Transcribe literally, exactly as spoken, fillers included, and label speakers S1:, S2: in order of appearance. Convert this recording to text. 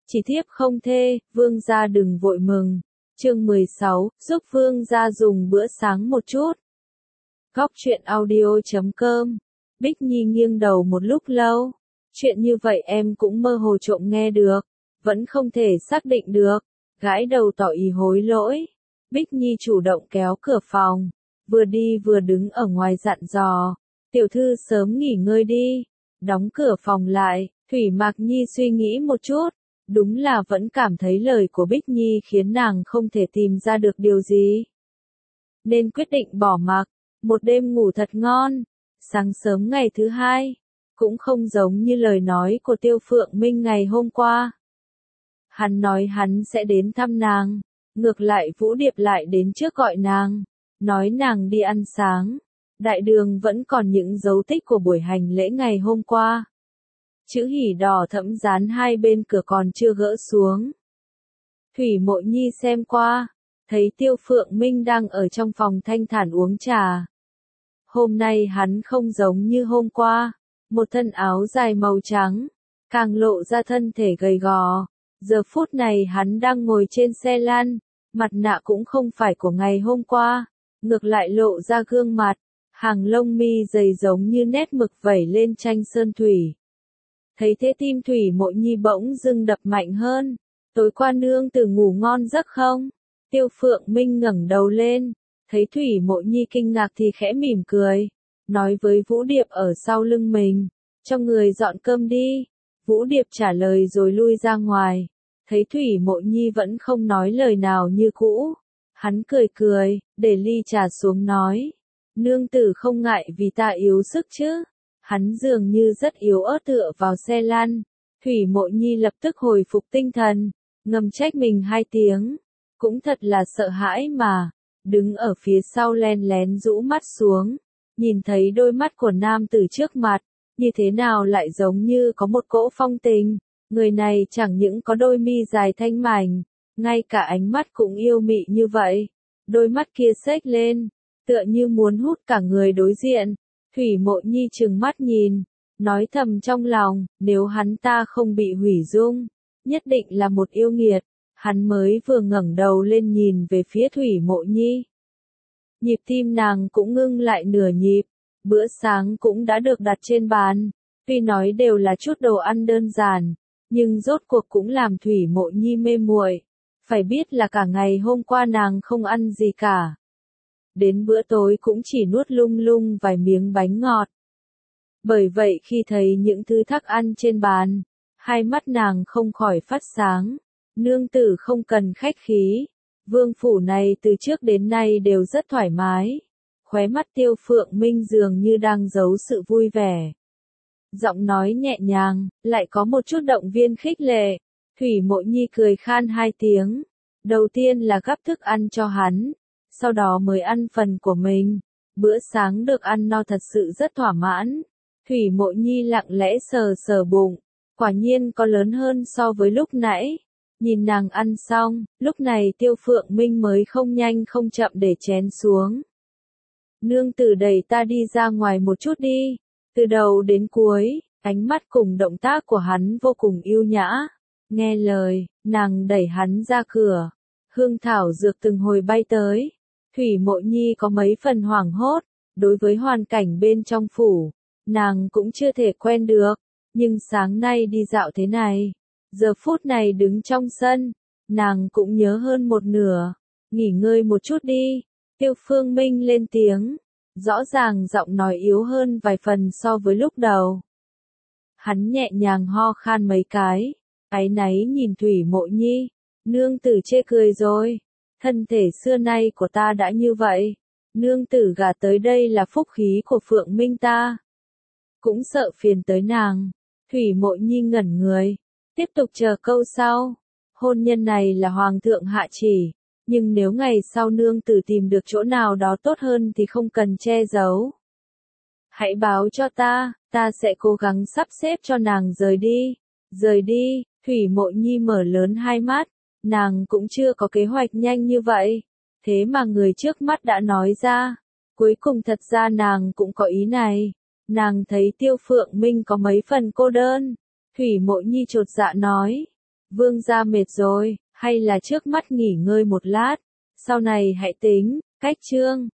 S1: Chỉ thiếp không thê, vương gia đừng vội mừng. Chương mười sáu, giúp vương gia dùng bữa sáng một chút. Góc truyện audio chấm com. Bích Nhi nghiêng đầu một lúc lâu. Chuyện như vậy em cũng mơ hồ trộm nghe được, vẫn không thể xác định được. Gãi đầu tỏ ý hối lỗi. Bích Nhi chủ động kéo cửa phòng, vừa đi vừa đứng ở ngoài dặn dò. Tiểu thư sớm nghỉ ngơi đi. Đóng cửa phòng lại, Thủy Mạc Nhi suy nghĩ một chút. Đúng là vẫn cảm thấy lời của Bích Nhi khiến nàng không thể tìm ra được điều gì. Nên quyết định bỏ mặc, một đêm ngủ thật ngon. Sáng sớm ngày thứ hai, cũng không giống như lời nói của Tiêu Phượng Minh ngày hôm qua. Hắn nói hắn sẽ đến thăm nàng, ngược lại Vũ Điệp lại đến trước gọi nàng, nói nàng đi ăn sáng. Đại đường vẫn còn những dấu tích của buổi hành lễ ngày hôm qua. Chữ hỉ đỏ thẫm dán hai bên cửa còn chưa gỡ xuống. Thủy Mộ Nhi xem qua, thấy Tiêu Phượng Minh đang ở trong phòng thanh thản uống trà. Hôm nay hắn không giống như hôm qua, một thân áo dài màu trắng, càng lộ ra thân thể gầy gò. Giờ phút này hắn đang ngồi trên xe lăn, mặt nạ cũng không phải của ngày hôm qua, ngược lại lộ ra gương mặt, hàng lông mi dày giống như nét mực vẩy lên tranh sơn thủy. Thấy thế tim Thủy Mộ Nhi bỗng dưng đập mạnh hơn. Tối qua nương tử ngủ ngon giấc không? Tiêu Phượng Minh ngẩng đầu lên, thấy Thủy Mộ Nhi kinh ngạc thì khẽ mỉm cười, nói với Vũ Điệp ở sau lưng mình, cho người dọn cơm đi. Vũ Điệp trả lời rồi lui ra ngoài, thấy Thủy Mộ Nhi vẫn không nói lời nào như cũ. Hắn cười cười, để ly trà xuống nói, nương tử không ngại vì ta yếu sức chứ? Hắn dường như rất yếu ớt tựa vào xe lăn. Thủy Mộ Nhi lập tức hồi phục tinh thần, ngầm trách mình hai tiếng. Cũng thật là sợ hãi mà. Đứng ở phía sau len lén rũ mắt xuống, nhìn thấy đôi mắt của nam tử trước mặt, như thế nào lại giống như có một cỗ phong tình. Người này chẳng những có đôi mi dài thanh mảnh, ngay cả ánh mắt cũng yêu mị như vậy. Đôi mắt kia xếch lên, tựa như muốn hút cả người đối diện. Thủy Mộ Nhi trừng mắt nhìn, nói thầm trong lòng, nếu hắn ta không bị hủy dung, nhất định là một yêu nghiệt. Hắn mới vừa ngẩng đầu lên nhìn về phía Thủy Mộ Nhi. Nhịp tim nàng cũng ngưng lại nửa nhịp, bữa sáng cũng đã được đặt trên bàn. Tuy nói đều là chút đồ ăn đơn giản, nhưng rốt cuộc cũng làm Thủy Mộ Nhi mê muội. Phải biết là cả ngày hôm qua nàng không ăn gì cả. Đến bữa tối cũng chỉ nuốt lung lung vài miếng bánh ngọt. Bởi vậy khi thấy những thứ thức ăn trên bàn, hai mắt nàng không khỏi phát sáng. Nương tử không cần khách khí, vương phủ này từ trước đến nay đều rất thoải mái. Khóe mắt Tiêu Phượng Minh dường như đang giấu sự vui vẻ. Giọng nói nhẹ nhàng, lại có một chút động viên khích lệ. Thủy Mộ Nhi cười khan hai tiếng. Đầu tiên là gắp thức ăn cho hắn, sau đó mới ăn phần của mình. Bữa sáng được ăn no thật sự rất thỏa mãn. Thủy Mộ Nhi lặng lẽ sờ sờ bụng, quả nhiên có lớn hơn so với lúc nãy. Nhìn nàng ăn xong, lúc này Tiêu Phượng Minh mới không nhanh không chậm để chén xuống. Nương tử đẩy ta đi ra ngoài một chút đi. Từ đầu đến cuối, ánh mắt cùng động tác của hắn vô cùng yêu nhã. Nghe lời, nàng đẩy hắn ra cửa. Hương thảo dược từng hồi bay tới. Thủy Mộ Nhi có mấy phần hoảng hốt, đối với hoàn cảnh bên trong phủ, nàng cũng chưa thể quen được. Nhưng sáng nay đi dạo thế này, giờ phút này đứng trong sân, nàng cũng nhớ hơn một nửa. Nghỉ ngơi một chút đi. Tiêu Phương Minh lên tiếng, rõ ràng giọng nói yếu hơn vài phần so với lúc đầu. Hắn nhẹ nhàng ho khan mấy cái, áy náy nhìn Thủy Mộ Nhi, nương tử chê cười rồi, thân thể xưa nay của ta đã như vậy, nương tử gả tới đây là phúc khí của Phượng Minh ta, cũng sợ phiền tới nàng. Thủy Mộ Nhi ngẩn người, tiếp tục chờ câu sau. Hôn nhân này là hoàng thượng hạ chỉ, nhưng nếu ngày sau nương tử tìm được chỗ nào đó tốt hơn thì không cần che giấu. Hãy báo cho ta, ta sẽ cố gắng sắp xếp cho nàng rời đi. Rời đi. Thủy Mộ Nhi mở lớn hai mắt, nàng cũng chưa có kế hoạch nhanh như vậy, thế mà người trước mắt đã nói ra. Cuối cùng thật ra nàng cũng có ý này. Nàng thấy Tiêu Phượng Minh có mấy phần cô đơn. Thủy Mộ Nhi chột dạ nói, Vương gia mệt rồi, hay là trước mắt nghỉ ngơi một lát, sau này hãy tính, cách chương.